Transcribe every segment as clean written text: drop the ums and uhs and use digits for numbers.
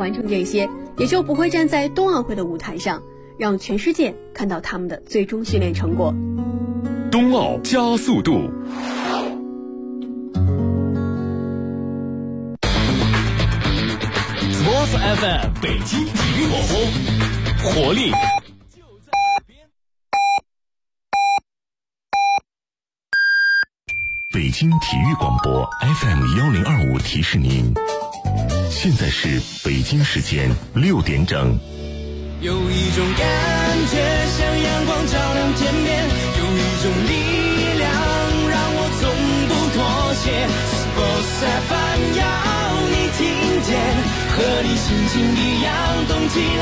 完成这些，也就不会站在冬奥会的舞台上，让全世界看到他们的最终训练成果。 冬奥加速度。Sports FM 北京体育广播，活力就在耳边。北京体育广播 FM1025 提示您，现在是北京时间6点整。 有一种感觉像阳光照亮天边，有一种力量让我从不妥协。Sports FM 要你听见，和你心情一样动起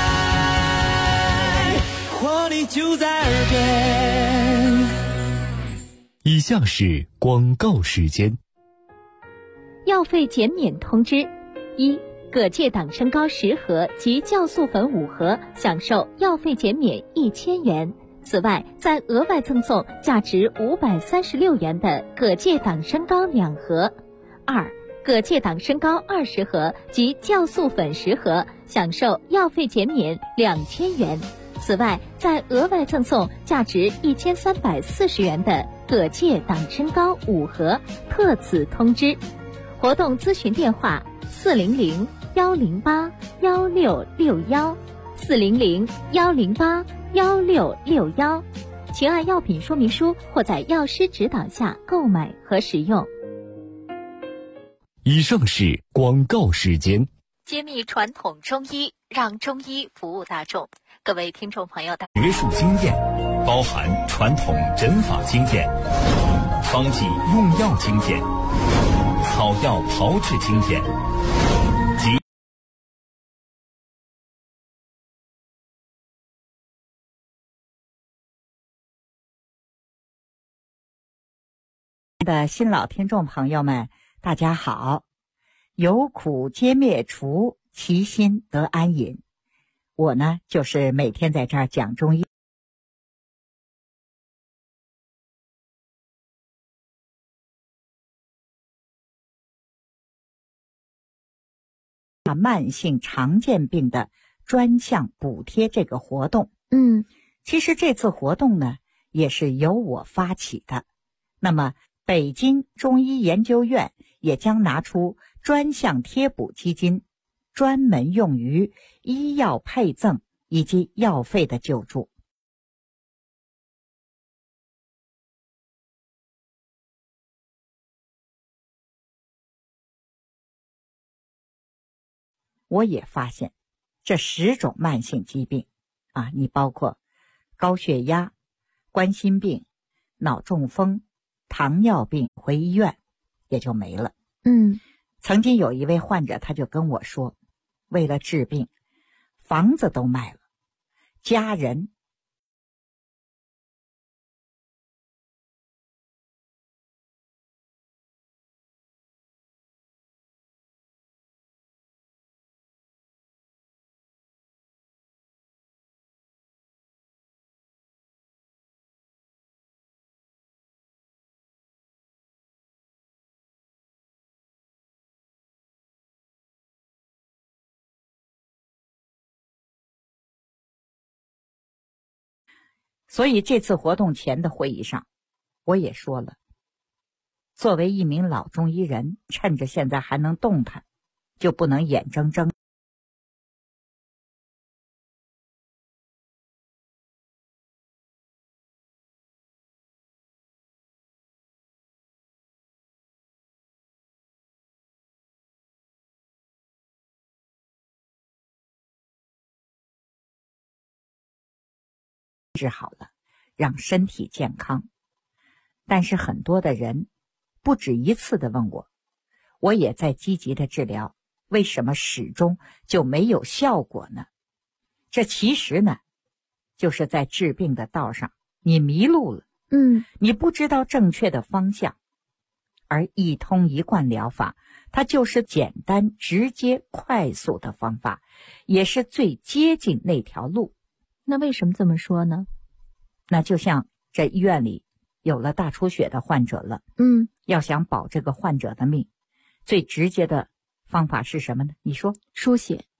来，活力就在耳边。 以下是广告时间。 药费减免通知：一、葛芥党参膏10盒及酵素粉5盒，享受药费减免1000元。此外，再额外赠送价值536元的葛芥党参膏2盒。二、葛芥党参膏20盒及酵素粉10盒，享受药费减免2000元。此外，再额外赠送价值1340元的葛芥党参膏5盒。特此通知。活动咨询电话：400-108-1661，400-108-1661，请按药品说明书或在药师指导下购买和使用。 以上是广告时间。 揭秘传统中医，让中医服务大众。各位听众朋友， 学术经验包含传统诊法经验、方剂用药经验、草药炮制经验及的新老听众朋友们，大家好。有苦皆灭除，其心得安隐。我呢，就是每天在这儿讲中医。慢性常见病的专项补贴这个活动。其实这次活动呢，也是由我发起的。那么北京中医研究院也将拿出专项贴补基金，专门用于医药配赠以及药费的救助。我也发现这10种慢性疾病啊，你包括高血压、冠心病、脑中风、糖尿病，回医院也就没了。曾经有一位患者他就跟我说，为了治病，房子都卖了，家人所以这次活动前的会议上，我也说了，作为一名老中医人，趁着现在还能动弹，就不能眼睁睁治好了，让身体健康。但是很多的人不止一次的问我，我也在积极的治疗，为什么始终就没有效果呢？这其实呢，就是在治病的道上你迷路了，你不知道正确的方向。而一通一贯疗法，它就是简单直接快速的方法，也是最接近那条路。 那为什么这么说呢？ 那就像这医院里有了大出血的患者了，要想保这个患者的命，最直接的方法是什么呢？你说？ 输血。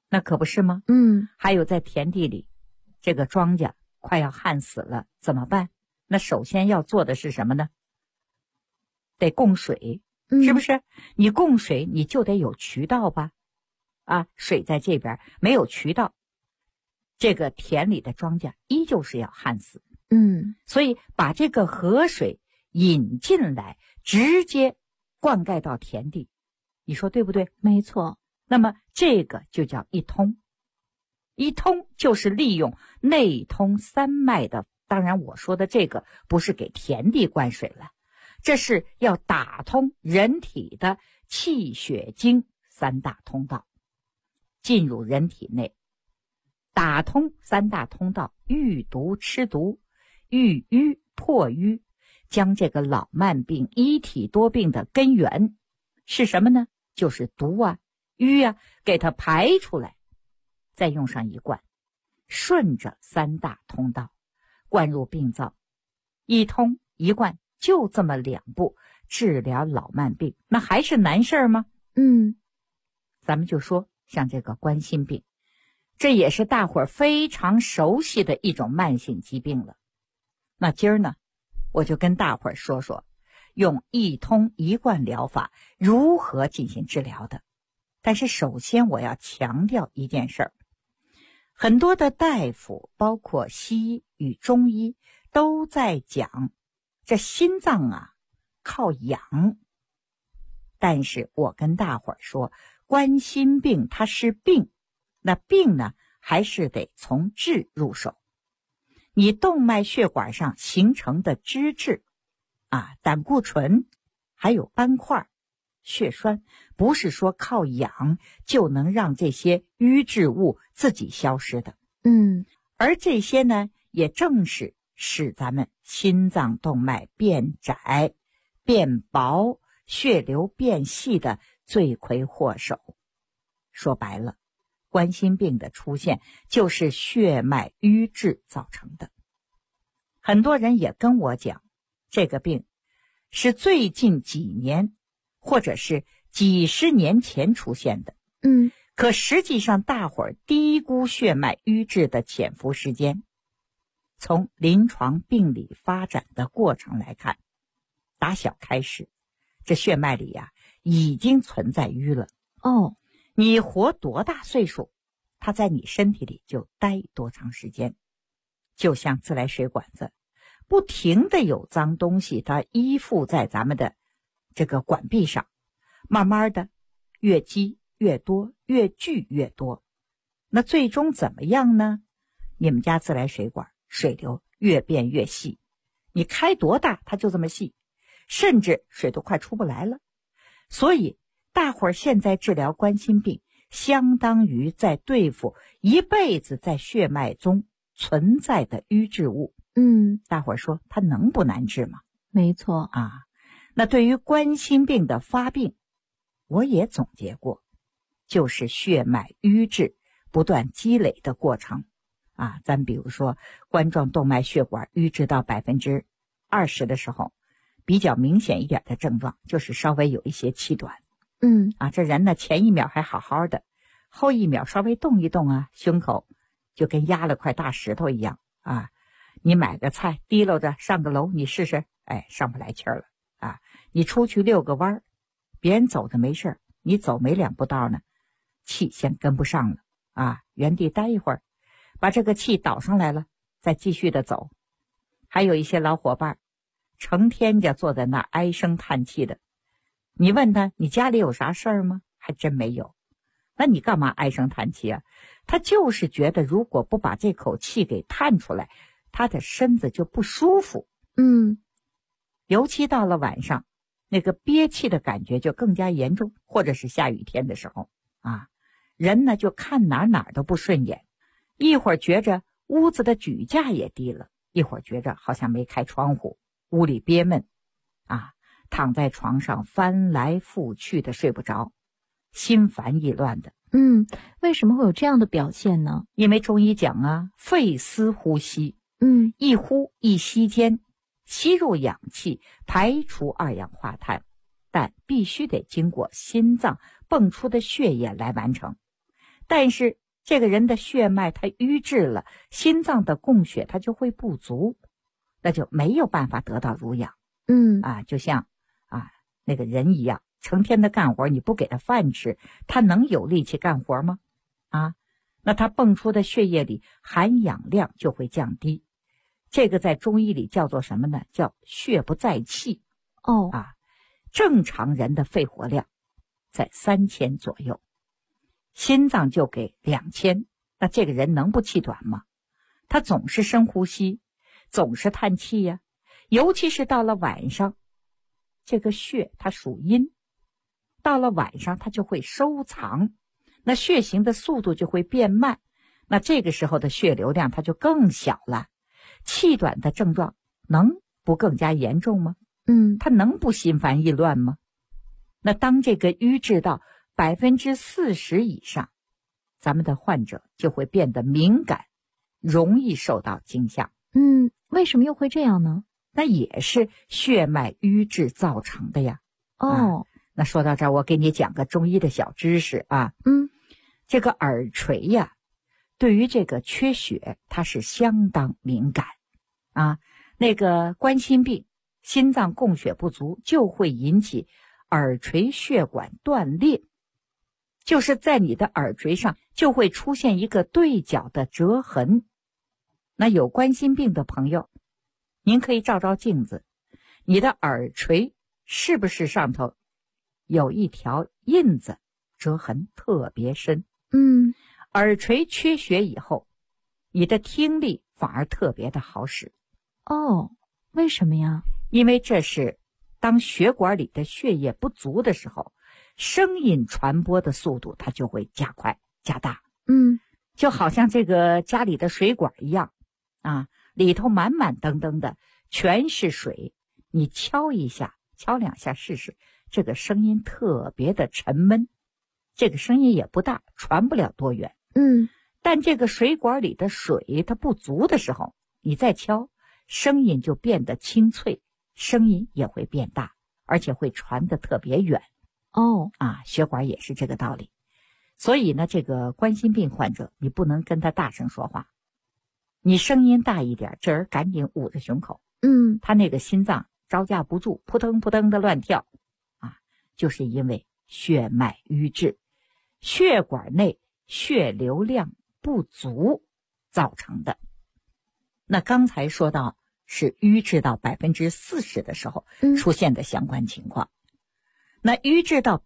那可不是吗？还有在田地里，这个庄稼快要旱死了，怎么办？那首先要做的是什么呢？得供水，是不是？你供水，你就得有渠道吧？啊，水在这边没有渠道，这个田里的庄稼依旧是要旱死。所以把这个河水引进来，直接灌溉到田地，你说对不对？ 没错。 那么这个就叫一通。一通就是利用内通三脉的，当然我说的这个不是给田地灌水了，这是要打通人体的气血经三大通道，进入人体内，打通三大通道，预毒吃毒，预瘀破瘀，将这个老慢病一体多病的根源是什么呢？就是毒啊瘀啊，给它排出来，再用上一灌，顺着三大通道灌入病灶，一通一灌，就这么2步治疗老慢病，那还是难事吗？咱们就说像这个冠心病，这也是大伙儿非常熟悉的一种慢性疾病了。那今儿呢，我就跟大伙儿说说用一通一灌疗法如何进行治疗的。但是首先我要强调一件事儿，很多的大夫包括西医与中医都在讲这心脏啊靠养，但是我跟大伙儿说，冠心病它是病，那病呢还是得从治入手。你动脉血管上形成的脂质啊、胆固醇还有斑块血栓，不是说靠养就能让这些瘀滞物自己消失的。而这些呢，也正是使咱们心脏动脉变窄、变薄、血流变细的罪魁祸首。说白了，冠心病的出现就是血脉瘀滞造成的。很多人也跟我讲，这个病是最近几年或者是几十年前出现的。可实际上大伙儿低估血脉瘀滞的潜伏时间。从临床病理发展的过程来看，打小开始，这血脉里呀已经存在瘀了。你活多大岁数，它在你身体里就待多长时间。就像自来水管子，不停的有脏东西，它依附在咱们的这个管壁上，慢慢的越积越多，越聚越多。那最终怎么样呢？你们家自来水管水流越变越细，你开多大它就这么细，甚至水都快出不来了。所以大伙儿现在治疗冠心病，相当于在对付一辈子在血脉中存在的瘀滞物。大伙儿说它能不难治吗？ 没错啊。那对于冠心病的发病，我也总结过，就是血脉瘀滞不断积累的过程啊。咱比如说冠状动脉血管瘀滞到20%的时候，比较明显一点的症状就是稍微有一些气短。这人呢前一秒还好好的，后一秒稍微动一动啊，胸口就跟压了块大石头一样啊。你买个菜提溜着上个楼，你试试，上不来气儿了啊。你出去遛个弯，别人走的没事，你走没2步道呢，气先跟不上了啊。原地待一会儿，把这个气倒上来了，再继续的走。还有一些老伙伴成天就坐在那唉声叹气的，你问他你家里有啥事儿吗？还真没有。那你干嘛唉声叹气啊？他就是觉得如果不把这口气给叹出来，他的身子就不舒服。尤其到了晚上，那个憋气的感觉就更加严重，或者是下雨天的时候啊，人呢就看哪都不顺眼，一会儿觉着屋子的举架也低了，一会儿觉着好像没开窗户，屋里憋闷啊，躺在床上翻来覆去的睡不着，心烦意乱的。 为什么会有这样的表现呢？ 因为中医讲啊，肺丝呼吸，一呼一吸间吸入氧气，排除2氧化碳，但必须得经过心脏泵出的血液来完成。 但是这个人的血脉它瘀滞了，心脏的供血它就会不足，那就没有办法得到濡养。就像那个人一样，成天的干活，你不给他饭吃，他能有力气干活吗？那他蹦出的血液里含氧量就会降低，这个在中医里叫做什么呢？叫血不载气。正常人的肺活量在3000左右，心脏就给2000，那这个人能不气短吗？他总是深呼吸，总是叹气呀，尤其是到了晚上，这个血它属阴，到了晚上它就会收藏，那血行的速度就会变慢，那这个时候的血流量它就更小了，气短的症状能不更加严重吗？它能不心烦意乱吗？那当这个瘀滞到40%以上，咱们的患者就会变得敏感，容易受到惊吓。 为什么又会这样呢？ 那也是血脉瘀滞造成的呀。那说到这儿，我给你讲个中医的小知识啊。这个耳垂呀，对于这个缺血，它是相当敏感啊。那个冠心病，心脏供血不足，就会引起耳垂血管断裂，就是在你的耳垂上就会出现一个对角的折痕。那有冠心病的朋友，您可以照照镜子，你的耳垂是不是上头有一条印子，折痕特别深？耳垂缺血以后，你的听力反而特别的好使。 为什么呀？ 因为这是当血管里的血液不足的时候，声音传播的速度它就会加快加大。就好像这个家里的水管一样里头满满登登的全是水，你敲一下敲2下试试，这个声音特别的沉闷，这个声音也不大，传不了多远。但这个水管里的水它不足的时候，你再敲，声音就变得清脆，声音也会变大，而且会传得特别远。血管也是这个道理。所以呢，这个冠心病患者，你不能跟他大声说话，你声音大一点，这人赶紧捂着胸口。他那个心脏招架不住，扑腾扑腾的乱跳就是因为血脉瘀滞，血管内血流量不足造成的。那刚才说到是瘀滞到40%的时候出现的相关情况。那瘀滞到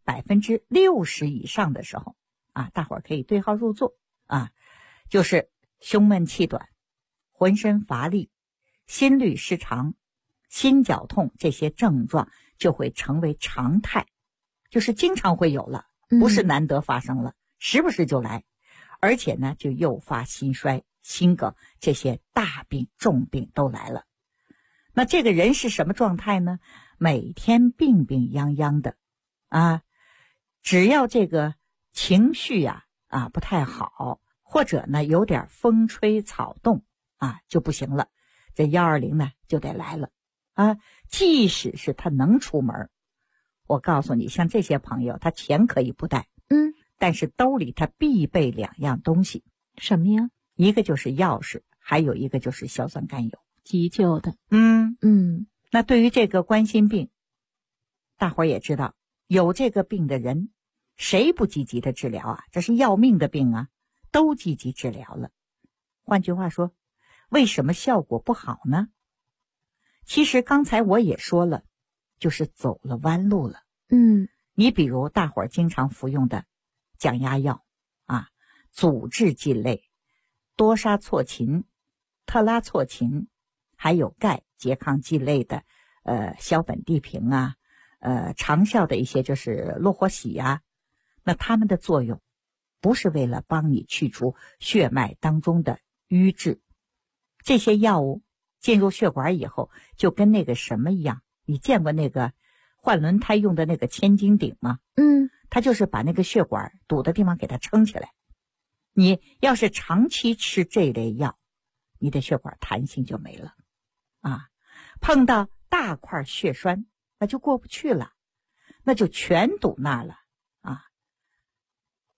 60%以上的时候大伙儿可以对号入座就是胸闷气短，浑身乏力，心律失常，心绞痛，这些症状就会成为常态，就是经常会有了，不是难得发生了，时不时就来，而且呢就诱发心衰、心梗，这些大病重病都来了。那这个人是什么状态呢？每天病病殃殃的只要这个情绪不太好，或者呢有点风吹草动就不行了，这120呢就得来了即使是他能出门，我告诉你，像这些朋友，他钱可以不带但是兜里他必备2样东西。 什么呀？ 一个就是钥匙，还有一个就是硝酸甘油， 急救的。 那对于这个冠心病，大伙儿也知道，有这个病的人谁不积极的治疗这是要命的病都积极治疗了。换句话说，为什么效果不好呢？其实刚才我也说了，就是走了弯路了。你比如大伙儿经常服用的降压药阻滞剂类，多沙唑嗪、特拉唑嗪，还有钙拮抗剂类的硝苯地平长效的一些就是洛霍喜那它们的作用不是为了帮你去除血脉当中的瘀滞，这些药物进入血管以后，就跟那个什么一样，你见过那个换轮胎用的那个千斤顶吗？它就是把那个血管堵的地方给它撑起来。你要是长期吃这类药，你的血管弹性就没了碰到大块血栓，那就过不去了，那就全堵那儿了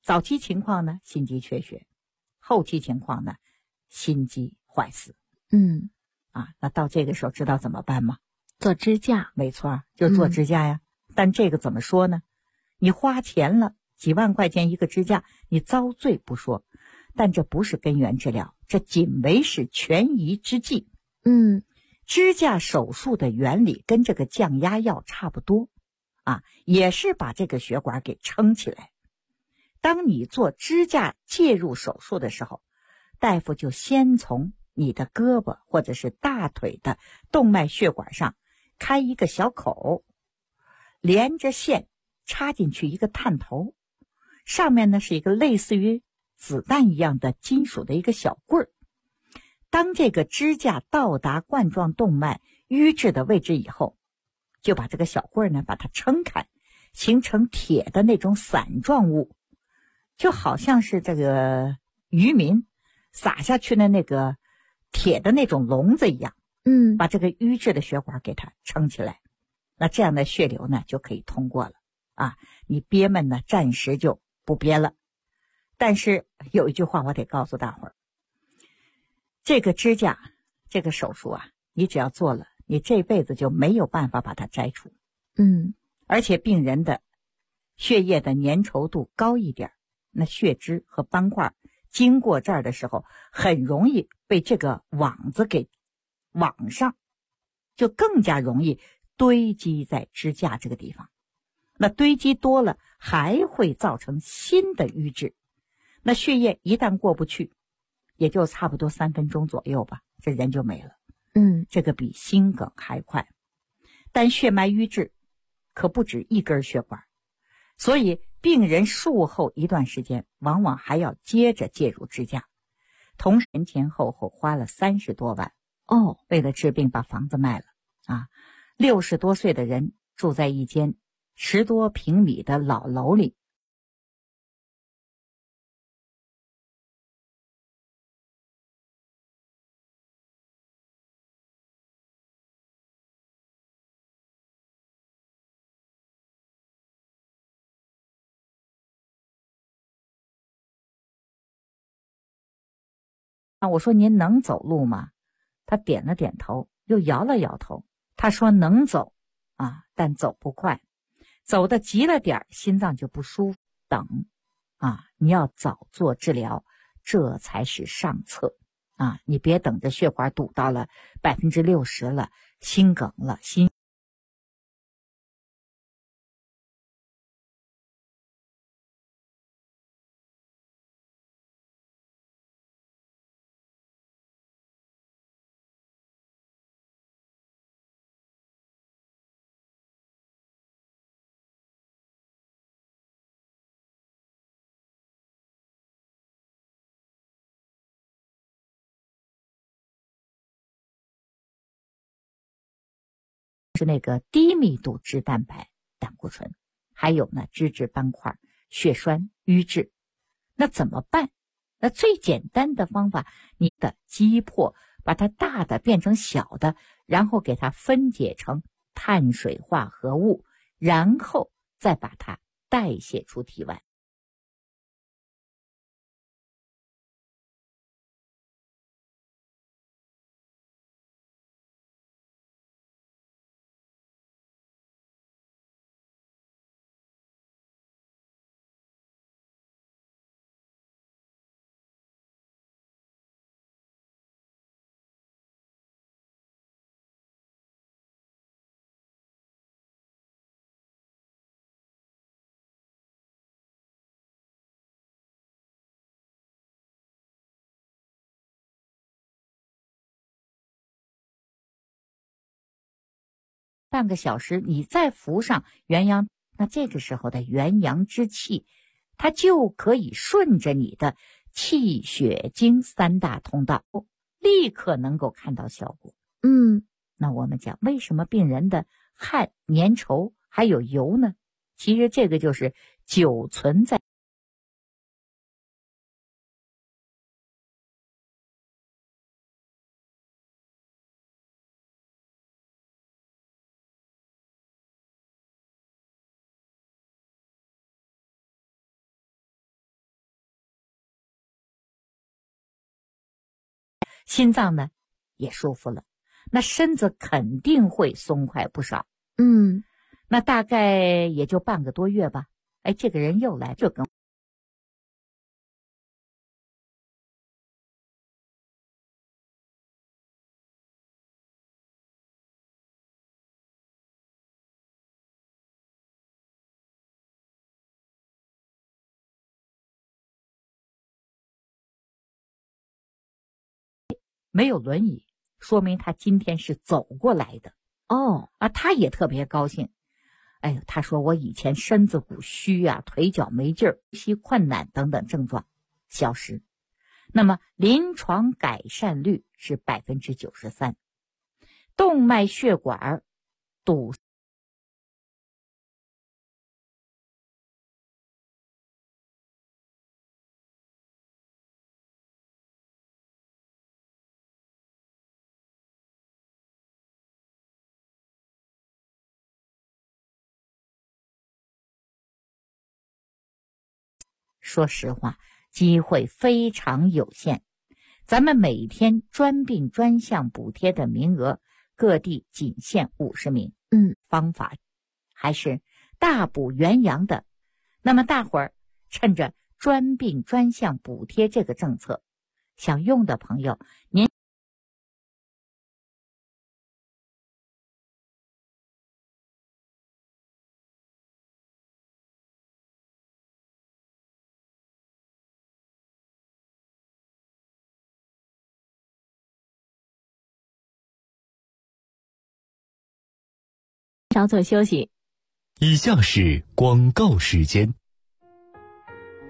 早期情况呢，心肌缺血；后期情况呢，心肌坏死。那到这个时候知道怎么办吗？ 做支架。 没错，就做支架呀。但这个怎么说呢？你花钱了几万块钱一个支架，你遭罪不说，但这不是根源治疗，这仅为是权宜之计。支架手术的原理跟这个降压药差不多也是把这个血管给撑起来。当你做支架介入手术的时候，大夫就先从你的胳膊或者是大腿的动脉血管上开一个小口，连着线插进去一个探头，上面呢是一个类似于子弹一样的金属的一个小棍儿。当这个支架到达冠状动脉瘀滞的位置以后，就把这个小棍儿呢把它撑开，形成铁的那种伞状物，就好像是这个渔民撒下去的那个铁的那种笼子一样，把这个瘀滞的血管给它撑起来，那这样的血流呢就可以通过了你憋闷呢暂时就不憋了。但是有一句话我得告诉大伙儿，这个支架这个手术你只要做了，你这辈子就没有办法把它摘除。而且病人的血液的粘稠度高一点，那血脂和斑块经过这儿的时候，很容易被这个网子给网上，就更加容易堆积在支架这个地方。那堆积多了还会造成新的瘀滞，那血液一旦过不去，也就差不多3分钟左右吧，这人就没了。这个比心梗还快。但血脉瘀滞可不止一根血管，所以病人术后一段时间往往还要接着介入支架，同时前后花了30多万为了治病把房子卖了60多岁的人住在一间10多平米的老楼里，我说您能走路吗？他点了点头，又摇了摇头。他说能走但走不快，走得急了点心脏就不舒服。等你要早做治疗，这才是上策你别等着血管堵到了60%了，心梗了，是那个低密度脂蛋白胆固醇，还有呢脂质斑块、血栓、瘀滞。那怎么办？那最简单的方法，你的击破，把它大的变成小的，然后给它分解成碳水化合物，然后再把它代谢出体外。半个小时你再服上元阳，那这个时候的元阳之气，它就可以顺着你的气血经3大通道，立刻能够看到效果。那我们讲为什么病人的汗粘稠还有油呢？其实这个就是久存在心脏呢也舒服了，那身子肯定会松快不少。那大概也就半个多月吧。哎，这个人又来，就跟没有轮椅，说明他今天是走过来的。他也特别高兴。哎呦，他说我以前身子骨虚啊，腿脚没劲儿，呼吸困难等等症状消失，那么临床改善率是93%，动脉血管堵说实话，机会非常有限。咱们每天专病专项补贴的名额，各地仅限50名。方法还是大补元阳的。那么大伙儿趁着专病专项补贴这个政策，想用的朋友，您稍作休息。 以下是广告时间。